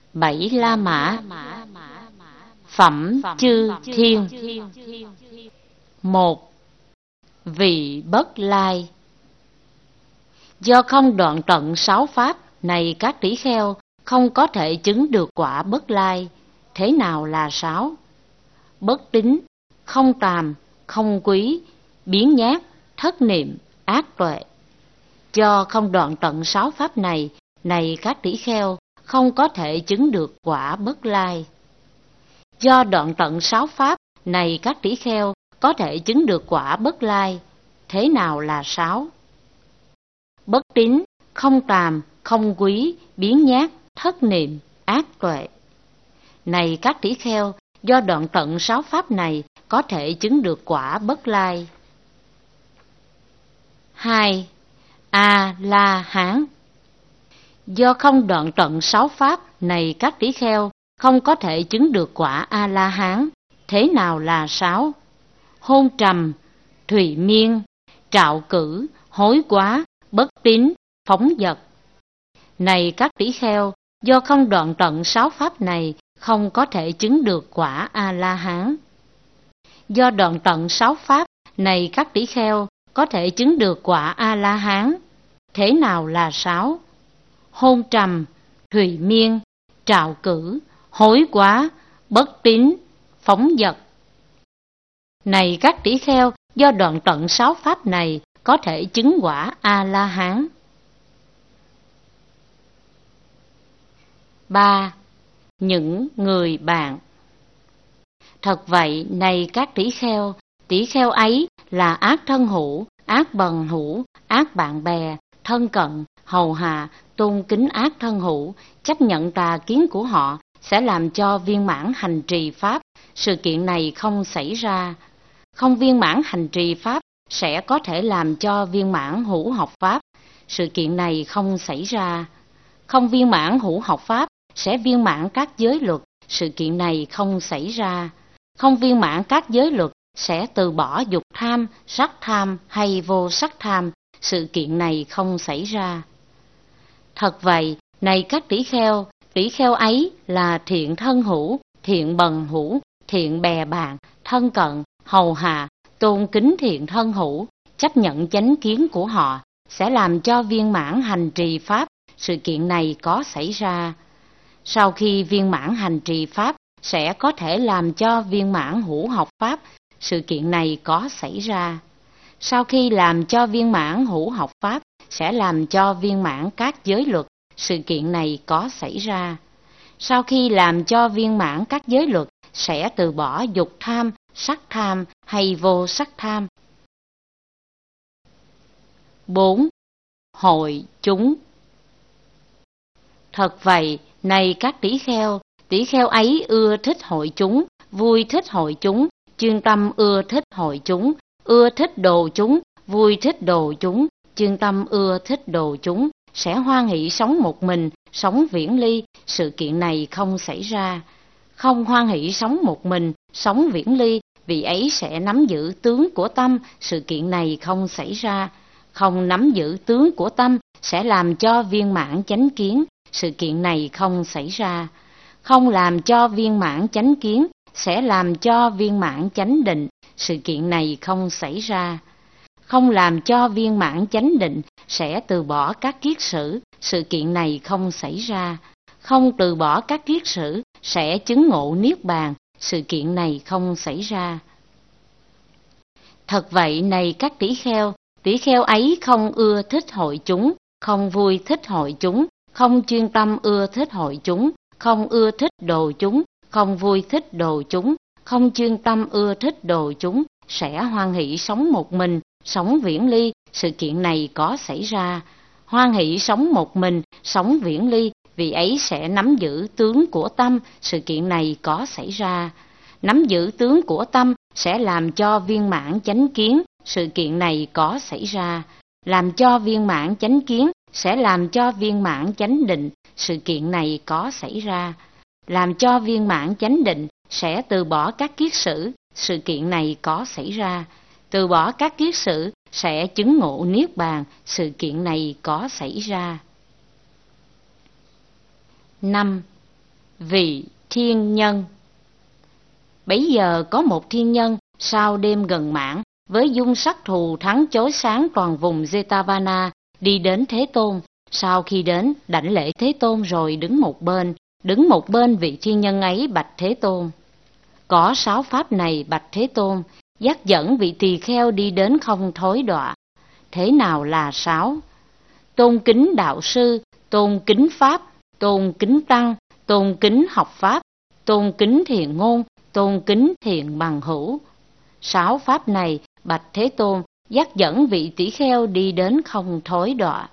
Bảy La Mã. Phẩm chư thiên. Một. Vị bất lai. Do không đoạn tận sáu pháp này, các tỷ kheo không có thể chứng được quả bất lai. Thế nào là sáu? Bất tín, không tàm, không quý, biến nhát, thất niệm, ác tuệ. Do không đoạn tận sáu pháp này, các tỷ kheo không có thể chứng được quả bất lai. Do đoạn tận sáu pháp này, các tỷ kheo có thể chứng được quả bất lai. Thế nào là sáu? Bất tín, không tàm, không quý, biến nhát, thất niệm, ác tuệ. Này các tỷ kheo, do đoạn tận sáu pháp này có thể chứng được quả bất lai. 2. A-la-hán. Do không đoạn tận sáu pháp này, các tỷ kheo không có thể chứng được quả A-la-hán. Thế nào là sáu? Hôn trầm, thùy miên, trạo cử, hối quá, bất tín, phóng dật. Này các tỷ kheo, do không đoạn tận sáu pháp này không có thể chứng được quả A-la-hán. Do đoạn tận sáu pháp này, các tỷ kheo có thể chứng được quả A-la-hán. Thế nào là sáu? Hôn trầm, thùy miên, trạo cử, hối quá, bất tín, phóng dật. Này các tỷ kheo, do đoạn tận sáu pháp này có thể chứng quả A-la-hán. 3. Những người bạn. Thật vậy, này các tỷ kheo ấy là ác thân hữu, ác bằng hữu, ác bạn bè, thân cận, hầu hạ, tôn kính ác thân hữu, chấp nhận tà kiến của họ sẽ làm cho viên mãn hành trì pháp. Sự kiện này không xảy ra. Không viên mãn hành trì pháp sẽ có thể làm cho viên mãn hữu học pháp. Sự kiện này không xảy ra. Không viên mãn hữu học pháp sẽ viên mãn các giới luật. Sự kiện này không xảy ra. Không viên mãn các giới luật sẽ từ bỏ dục tham, sắc tham hay vô sắc tham. Sự kiện này không xảy ra. Thật vậy, này các tỷ kheo ấy là thiện thân hữu, thiện bần hữu, thiện bè bạn, thân cận, hầu hạ, tôn kính thiện thân hữu, chấp nhận chánh kiến của họ sẽ làm cho viên mãn hành trì pháp. Sự kiện này có xảy ra. Sau khi viên mãn hành trì pháp sẽ có thể làm cho viên mãn hữu học pháp. Sự kiện này có xảy ra. Sau khi làm cho viên mãn hữu học pháp sẽ làm cho viên mãn các giới luật. Sự kiện này có xảy ra. Sau khi làm cho viên mãn các giới luật sẽ từ bỏ dục tham, sắc tham hay vô sắc tham. 4. Hội chúng. Thật vậy, này các tỷ kheo ấy ưa thích hội chúng, vui thích hội chúng, chuyên tâm ưa thích hội chúng, ưa thích đồ chúng, vui thích đồ chúng, chuyên tâm ưa thích đồ chúng, sẽ hoan hỷ sống một mình, sống viễn ly. Sự kiện này không xảy ra. Không hoan hỷ sống một mình, sống viễn ly, vì ấy sẽ nắm giữ tướng của tâm. Sự kiện này không xảy ra. Không nắm giữ tướng của tâm sẽ làm cho viên mãn chánh kiến. Sự kiện này không xảy ra. Không làm cho viên mãn chánh kiến sẽ làm cho viên mãn chánh định. Sự kiện này không xảy ra. Không làm cho viên mãn chánh định sẽ từ bỏ các kiết sử. Sự kiện này không xảy ra. Không từ bỏ các kiết sử sẽ chứng ngộ niết bàn. Sự kiện này không xảy ra. Thật vậy, này các tỷ kheo ấy không ưa thích hội chúng, không vui thích hội chúng, không chuyên tâm ưa thích hội chúng, không ưa thích đồ chúng, không vui thích đồ chúng, không chuyên tâm ưa thích đồ chúng, sẽ hoan hỷ sống một mình, sống viễn ly. Sự kiện này có xảy ra. Hoan hỷ sống một mình, sống viễn ly, vì ấy sẽ nắm giữ tướng của tâm. Sự kiện này có xảy ra. Nắm giữ tướng của tâm sẽ làm cho viên mãn chánh kiến. Sự kiện này có xảy ra. Làm cho viên mãn chánh kiến sẽ làm cho viên mãn chánh định. Sự kiện này có xảy ra. Làm cho viên mãn chánh định sẽ từ bỏ các kiết sử. Sự kiện này có xảy ra. Từ bỏ các kiết sử sẽ chứng ngộ niết bàn. Sự kiện này có xảy ra. 5. Vị thiên nhân. Bấy giờ có một thiên nhân sau đêm gần mãn, với dung sắc thù thắng chói sáng toàn vùng Jetavana, đi đến Thế Tôn. Sau khi đến, đảnh lễ Thế Tôn rồi đứng một bên vị thiên nhân ấy bạch Thế Tôn. Có 6 pháp này bạch Thế Tôn, dắt dẫn vị tỳ kheo đi đến không thối đọa. Thế nào là 6? Tôn kính đạo sư, tôn kính pháp, tôn kính tăng, tôn kính học pháp, tôn kính thiện ngôn, tôn kính thiện bằng hữu. 6 pháp này bạch Thế Tôn, dắt dẫn vị tỷ kheo đi đến không thối đọa.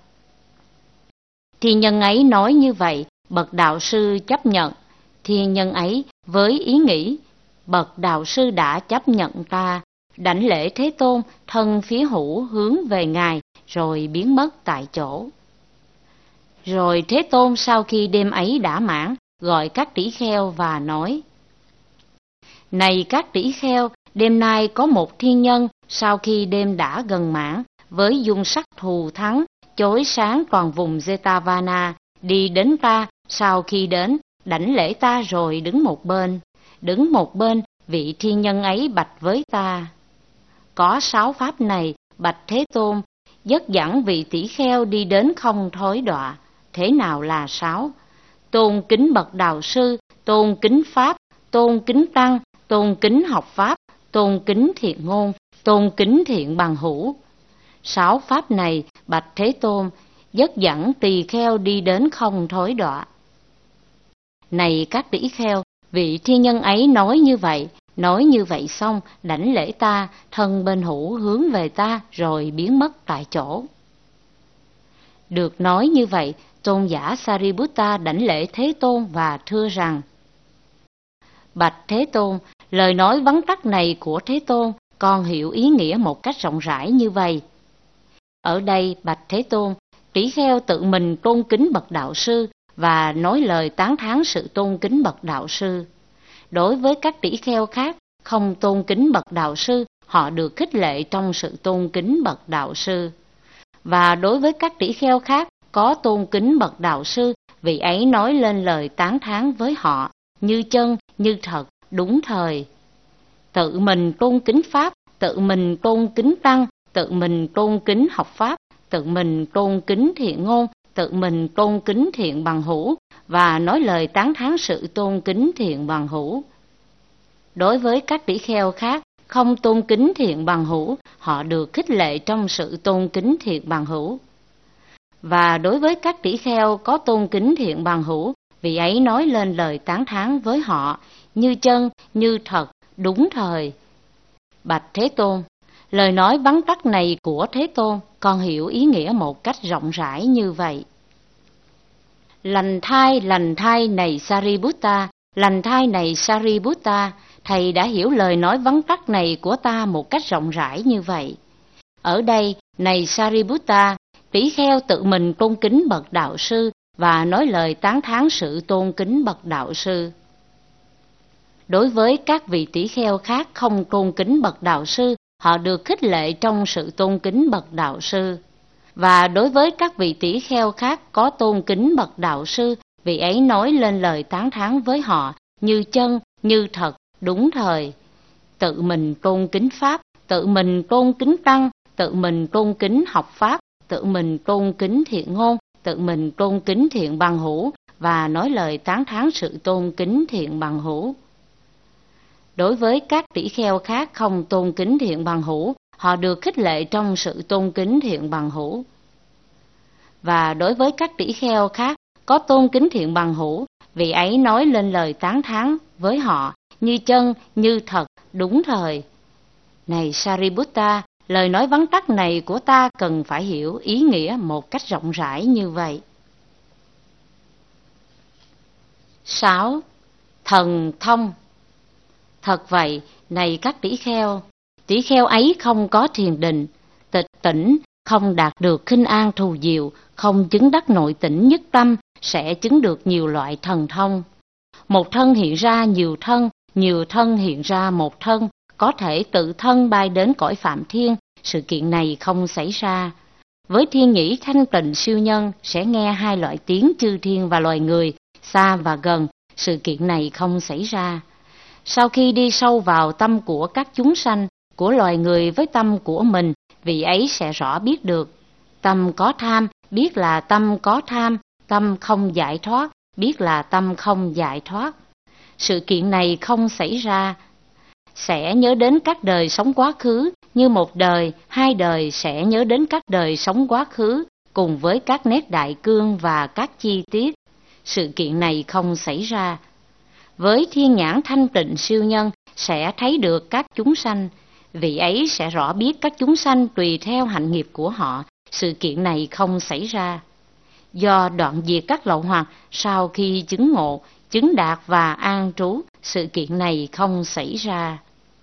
Thiên nhân ấy nói như vậy, bậc đạo sư chấp nhận. Thiên nhân ấy với ý nghĩ, bậc đạo sư đã chấp nhận ta, đảnh lễ Thế Tôn, thân phía hữu hướng về Ngài, rồi biến mất tại chỗ. Rồi Thế Tôn sau khi đêm ấy đã mãn, gọi các tỷ kheo và nói: Này các tỷ kheo, đêm nay có một thiên nhân sau khi đêm đã gần mãn, với dung sắc thù thắng, chói sáng toàn vùng Jetavana, đi đến ta. Sau khi đến, đảnh lễ ta rồi đứng một bên, vị thiên nhân ấy bạch với ta. Có 6 pháp này bạch Thế Tôn, dắt dẫn vị tỷ kheo đi đến không thối đọa. Thế nào là 6? Tôn kính bậc đạo sư, tôn kính pháp, tôn kính tăng, tôn kính học pháp, tôn kính thiện ngôn, tôn kính thiện bằng hữu. 6 pháp này bạch Thế Tôn, dắt dẫn tỳ kheo đi đến không thối đọa. Này các tỷ kheo, vị thiên nhân ấy nói như vậy xong, đảnh lễ ta, thân bên hữu hướng về ta, rồi biến mất tại chỗ. Được nói như vậy, tôn giả Sariputta đảnh lễ Thế Tôn và thưa rằng: Bạch Thế Tôn, lời nói vắn tắt này của Thế Tôn, con hiểu ý nghĩa một cách rộng rãi như vậy. Ở đây, bạch Thế Tôn, tỷ kheo tự mình tôn kính bậc đạo sư và nói lời tán thán sự tôn kính bậc đạo sư. Đối với các tỷ kheo khác không tôn kính bậc đạo sư, họ được khích lệ trong sự tôn kính bậc đạo sư. Và đối với các tỷ kheo khác có tôn kính bậc đạo sư, vị ấy nói lên lời tán thán với họ, như chân, như thật, đúng thời. Tự mình tôn kính pháp, tự mình tôn kính tăng, tự mình tôn kính học pháp, tự mình tôn kính thiện ngôn, tự mình tôn kính thiện bằng hữu, và nói lời tán thán sự tôn kính thiện bằng hữu. Đối với các tỷ kheo khác không tôn kính thiện bằng hữu, họ được khích lệ trong sự tôn kính thiện bằng hữu. Và đối với các tỷ kheo có tôn kính thiện bằng hữu, vị ấy nói lên lời tán thán với họ, như chân, như thật, đúng thời. Bạch Thế Tôn, lời nói vắn tắt này của Thế Tôn, con hiểu ý nghĩa một cách rộng rãi như vậy. Lành thai này Sariputta, lành thai này Sariputta, thầy đã hiểu lời nói vắn tắt này của ta một cách rộng rãi như vậy. Ở đây, này Sariputta, tỷ kheo tự mình tôn kính bậc đạo sư và nói lời tán thán sự tôn kính bậc đạo sư. Đối với các vị tỷ kheo khác không tôn kính bậc đạo sư, họ được khích lệ trong sự tôn kính bậc đạo sư. Và đối với các vị tỷ kheo khác có tôn kính bậc đạo sư, vị ấy nói lên lời tán thán với họ, như chân, như thật, đúng thời. Tự mình tôn kính pháp, tự mình tôn kính tăng, tự mình tôn kính học pháp, tự mình tôn kính thiện ngôn, tự mình tôn kính thiện bằng hữu, và nói lời tán thán sự tôn kính thiện bằng hữu. Đối với các tỷ kheo khác không tôn kính thiện bằng hữu, họ được khích lệ trong sự tôn kính thiện bằng hữu. Và đối với các tỷ kheo khác có tôn kính thiện bằng hữu, vị ấy nói lên lời tán thán với họ, như chân, như thật, đúng thời. Này Sariputta, lời nói vắn tắt này của ta cần phải hiểu ý nghĩa một cách rộng rãi như vậy. 6. Thần thông. Thật vậy, này các tỷ kheo ấy không có thiền định, tịch tỉnh, không đạt được khinh an thù diệu, không chứng đắc nội tỉnh nhất tâm, sẽ chứng được nhiều loại thần thông. Một thân hiện ra nhiều thân hiện ra một thân, có thể tự thân bay đến cõi Phạm Thiên, sự kiện này không xảy ra. Với thiên nhĩ thanh tịnh siêu nhân sẽ nghe 2 loại tiếng chư thiên và loài người, xa và gần, sự kiện này không xảy ra. Sau khi đi sâu vào tâm của các chúng sanh, của loài người với tâm của mình, vị ấy sẽ rõ biết được. Tâm có tham, biết là tâm có tham, tâm không giải thoát, biết là tâm không giải thoát. Sự kiện này không xảy ra. Sẽ nhớ đến các đời sống quá khứ, như một đời, hai đời sẽ nhớ đến các đời sống quá khứ, cùng với các nét đại cương và các chi tiết. Sự kiện này không xảy ra. Với thiên nhãn thanh tịnh siêu nhân sẽ thấy được các chúng sanh, vị ấy sẽ rõ biết các chúng sanh tùy theo hạnh nghiệp của họ, sự kiện này không xảy ra. Do đoạn diệt các lậu hoặc sau khi chứng ngộ, chứng đạt và an trú, sự kiện này không xảy ra.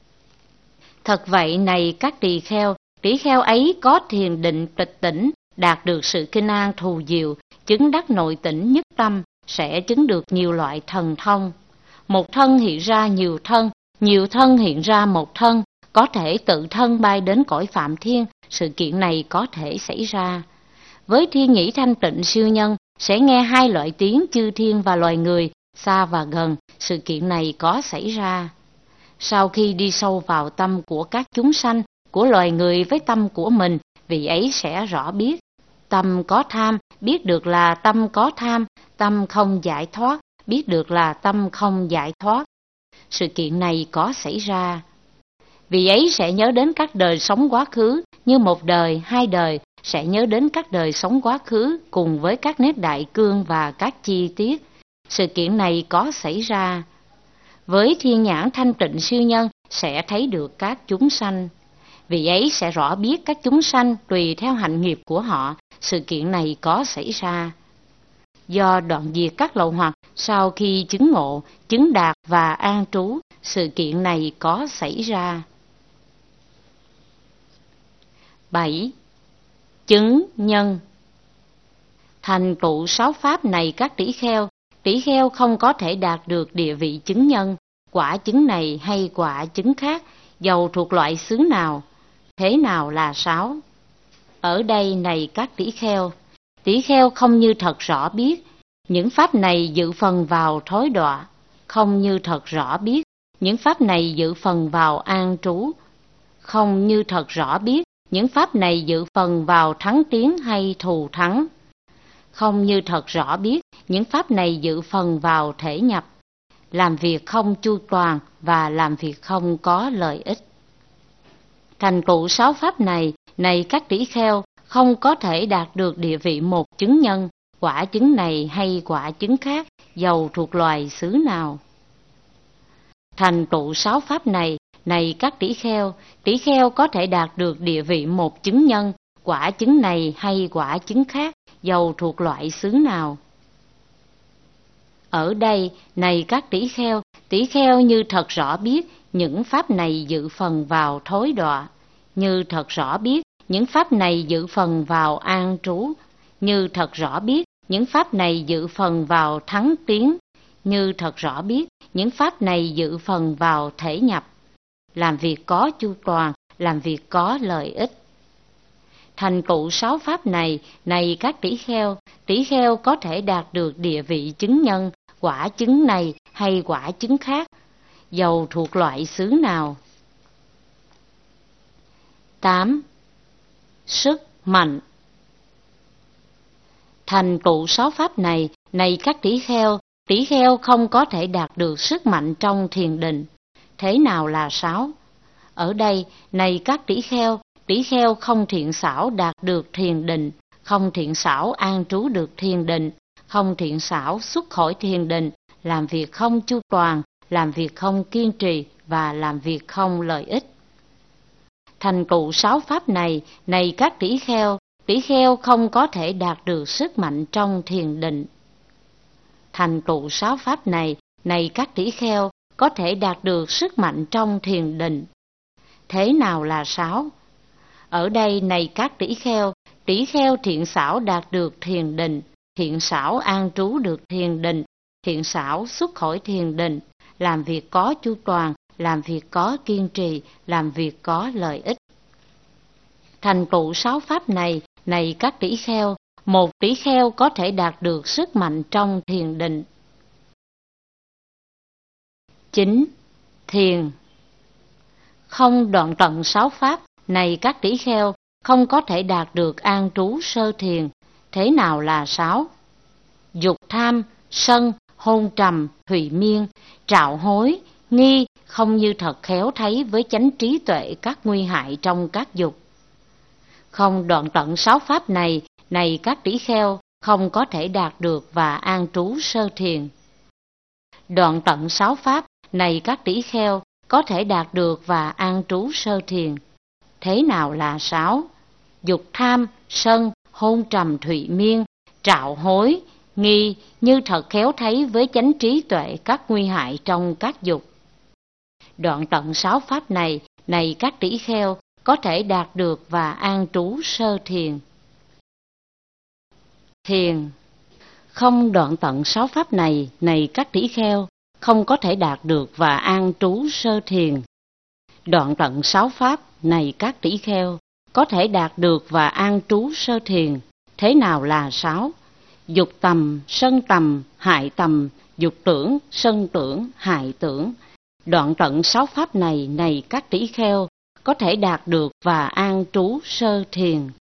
Thật vậy này các tỳ kheo ấy có thiền định tịch tỉnh, đạt được sự kinh an thù diệu, chứng đắc nội tỉnh nhất tâm, sẽ chứng được nhiều loại thần thông. Một thân hiện ra nhiều thân hiện ra một thân, có thể tự thân bay đến cõi Phạm Thiên, sự kiện này có thể xảy ra. Với thiên nhĩ thanh tịnh siêu nhân, sẽ nghe hai loại tiếng chư thiên và loài người, xa và gần, sự kiện này có xảy ra. Sau khi đi sâu vào tâm của các chúng sanh, của loài người với tâm của mình, vị ấy sẽ rõ biết. Tâm có tham, biết được là tâm có tham, tâm không giải thoát, biết được là tâm không giải thoát. Sự kiện này có xảy ra. Vị ấy sẽ nhớ đến các đời sống quá khứ, như một đời, hai đời, sẽ nhớ đến các đời sống quá khứ cùng với các nét đại cương và các chi tiết. Sự kiện này có xảy ra. Với thiên nhãn thanh tịnh siêu nhân sẽ thấy được các chúng sanh. Vị ấy sẽ rõ biết các chúng sanh tùy theo hạnh nghiệp của họ, sự kiện này có xảy ra. Do đoạn diệt các lậu hoặc sau khi chứng ngộ, chứng đạt và an trú, sự kiện này có xảy ra. 7. Chứng nhân. Thành tựu 6 pháp này các tỷ kheo không có thể đạt được địa vị chứng nhân, quả chứng này hay quả chứng khác, dầu thuộc loại xứ nào. Thế nào là 6? Ở đây này các tỷ kheo không như thật rõ biết, những pháp này dự phần vào thối đọa, không như thật rõ biết, những pháp này dự phần vào an trú, không như thật rõ biết, những pháp này dự phần vào thắng tiến hay thù thắng, không như thật rõ biết, những pháp này dự phần vào thể nhập, làm việc không chu toàn và làm việc không có lợi ích. Thành tựu 6 pháp này các tỷ kheo không có thể đạt được địa vị một chứng nhân, quả chứng này hay quả chứng khác, dầu thuộc loài xứ nào. Thành tựu 6 pháp này các tỷ kheo có thể đạt được địa vị một chứng nhân, quả chứng này hay quả chứng khác, dầu thuộc loại xứ nào. Ở đây này các tỷ kheo như thật rõ biết, những pháp này dự phần vào thối đọa, như thật rõ biết, những pháp này dự phần vào an trú, như thật rõ biết, những pháp này dự phần vào thắng tiến, như thật rõ biết, những pháp này dự phần vào thể nhập, làm việc có chu toàn, làm việc có lợi ích. Thành tựu 6 pháp này các tỷ kheo có thể đạt được địa vị chứng nhân, quả chứng này hay quả chứng khác, dầu thuộc loại xứ nào. 8. Sức mạnh. Thành tựu 6 pháp này các tỷ kheo không có thể đạt được sức mạnh trong thiền định. Thế nào là 6? Ở đây này các tỷ kheo không thiện xảo đạt được thiền định, không thiện xảo an trú được thiền định, không thiện xảo xuất khỏi thiền định, làm việc không chu toàn, làm việc không kiên trì và làm việc không lợi ích. Thành tựu 6 pháp này các tỷ kheo không có thể đạt được sức mạnh trong thiền định. Thành tựu 6 pháp này các tỷ kheo có thể đạt được sức mạnh trong thiền định. Thế nào là 6? Ở đây này các tỷ kheo thiện xảo đạt được thiền định, thiện xảo an trú được thiền định, thiện xảo xuất khỏi thiền định, làm việc có chu toàn, làm việc có kiên trì, làm việc có lợi ích. Thành tựu 6 pháp này các tỷ kheo, một tỷ kheo có thể đạt được sức mạnh trong thiền định. 9. Thiền. Không đoạn tận 6 pháp, này các tỷ kheo, không có thể đạt được an trú sơ thiền. Thế nào là 6? Dục tham, sân, hôn trầm, thùy miên, trạo hối, nghi, không như thật khéo thấy với chánh trí tuệ các nguy hại trong các dục. Không đoạn tận 6 pháp này, này các tỷ kheo, không có thể đạt được và an trú sơ thiền. Đoạn tận 6 pháp, này các tỷ kheo, có thể đạt được và an trú sơ thiền. Thế nào là 6? Dục tham, sân, hôn trầm thụy miên, trạo hối, nghi, như thật khéo thấy với chánh trí tuệ các nguy hại trong các dục. Đoạn tận 6 pháp này, này các tỷ kheo, có thể đạt được và an trú sơ thiền. Thiền. Không đoạn tận 6 pháp này, này các tỷ kheo, không có thể đạt được và an trú sơ thiền. Đoạn tận 6 pháp, này các tỷ kheo, có thể đạt được và an trú sơ thiền. Thế nào là 6? Dục tầm, sân tầm, hại tầm, dục tưởng, sân tưởng, hại tưởng. Đoạn tận 6 pháp này, này các tỷ kheo, có thể đạt được và an trú sơ thiền.